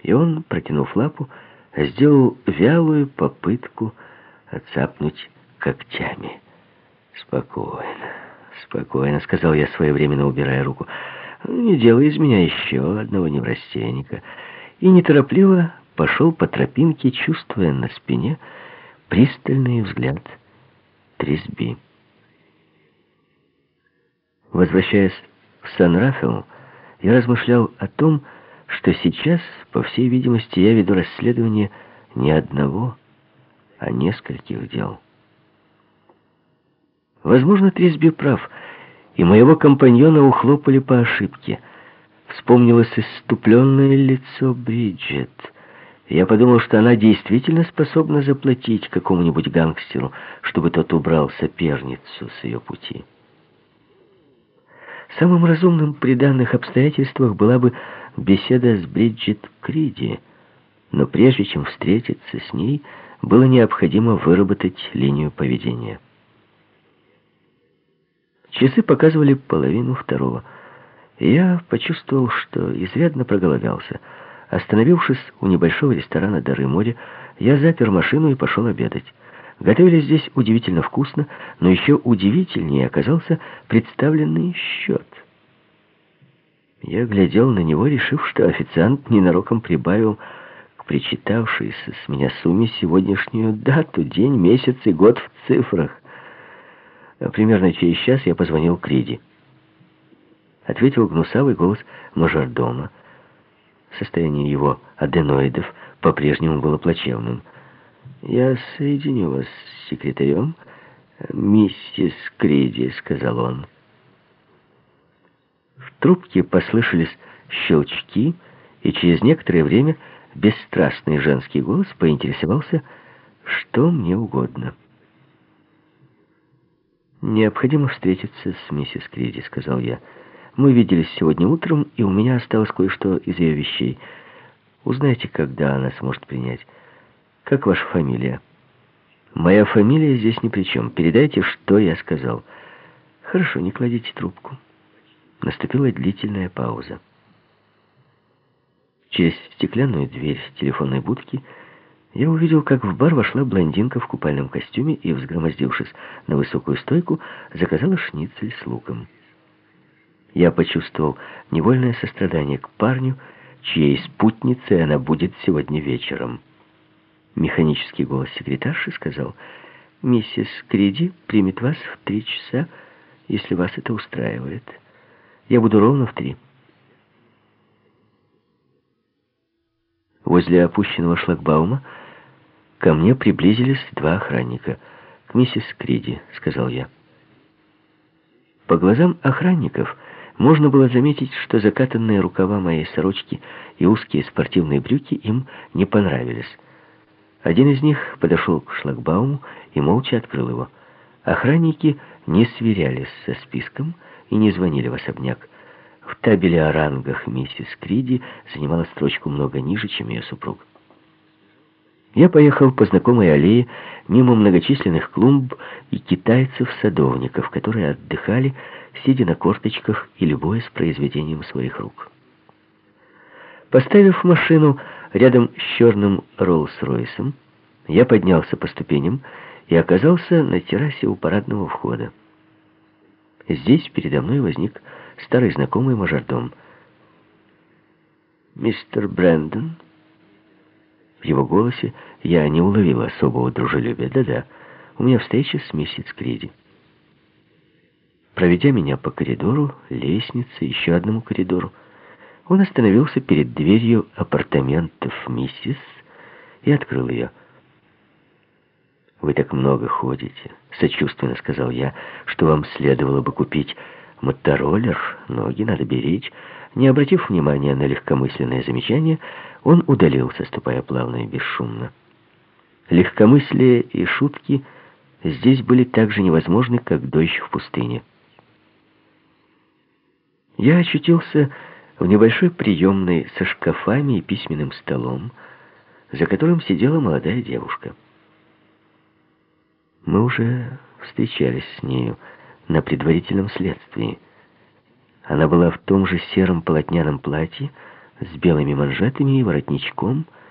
И он, протянув лапу, сделал вялую попытку отцапнуть когтями. «Спокойно, спокойно», — сказал я, своевременно убирая руку. «Не делай из меня еще одного неврастенника». И неторопливо пошел по тропинке, чувствуя на спине пристальный взгляд Трисби. Возвращаясь в Сан-Рафаэл, я размышлял о том, что сейчас, по всей видимости, я веду расследование не одного, а нескольких дел. Возможно, Трисби прав, и моего компаньона ухлопали по ошибке. Вспомнилось исступленное лицо Бриджит. Я подумал, что она действительно способна заплатить какому-нибудь гангстеру, чтобы тот убрал соперницу с ее пути. Самым разумным при данных обстоятельствах была бы беседа с Бриджит Криди, но прежде чем встретиться с ней, было необходимо выработать линию поведения. Часы показывали 1:30, и я почувствовал, что изрядно проголодался. Остановившись у небольшого ресторана «Дары моря», я запер машину и пошел обедать. Готовили здесь удивительно вкусно, но еще удивительнее оказался представленный счет. Я глядел на него, решив, что официант ненароком прибавил к причитавшейся с меня сумме сегодняшнюю дату, день, месяц и год в цифрах. Примерно через час я позвонил Криди. Ответил гнусавый голос мажордома. Состояние его аденоидов по-прежнему было плачевным. «Я соединю вас с секретарем, миссис Криди», — сказал он. В трубке послышались щелчки, и через некоторое время бесстрастный женский голос поинтересовался, что мне угодно. «Необходимо встретиться с миссис Криди», — сказал я. «Мы виделись сегодня утром, и у меня осталось кое-что из ее вещей. Узнайте, когда она сможет принять. Как ваша фамилия?» «Моя фамилия здесь ни при чем. Передайте, что я сказал». «Хорошо, не кладите трубку». Наступила длительная пауза. Через стеклянную дверь телефонной будки я увидел, как в бар вошла блондинка в купальном костюме и, взгромоздившись на высокую стойку, заказала шницель с луком. Я почувствовал невольное сострадание к парню, чьей спутницей она будет сегодня вечером. Механический голос секретарши сказал: «Миссис Криди примет вас в 3 часа, если вас это устраивает. Я буду ровно в 3». Возле опущенного шлагбаума ко мне приблизились 2 охранника. «К миссис Криди», — сказал я. По глазам охранников можно было заметить, что закатанные рукава моей сорочки и узкие спортивные брюки им не понравились. Один из них подошел к шлагбауму и молча открыл его. Охранники не сверялись со списком и не звонили в особняк. В табеле о рангах миссис Криди занимала строчку много ниже, чем ее супруг. Я поехал по знакомой аллее мимо многочисленных клумб и китайцев-садовников, которые отдыхали, сидя на корточках и любуясь произведением своих рук. Поставив машину рядом с черным Роллс-Ройсом, я поднялся по ступеням и оказался на террасе у парадного входа. Здесь передо мной возник старый знакомый мажордом. «Мистер Брэндон?» В его голосе я не уловил особого дружелюбия. «Да-да, у меня встреча с миссис Криди». Проведя меня по коридору, лестнице, еще одному коридору, он остановился перед дверью апартаментов миссис и открыл ее. «Вы так много ходите», — сочувственно сказал я, «что вам следовало бы купить мотороллер, ноги надо беречь». Не обратив внимания на легкомысленное замечание, он удалился, ступая плавно и бесшумно. Легкомыслие и шутки здесь были так же невозможны, как дождь в пустыне. Я очутился в небольшой приемной со шкафами и письменным столом, за которым сидела молодая девушка. Мы уже встречались с нею на предварительном следствии. Она была в том же сером полотняном платье с белыми манжетами и воротничком,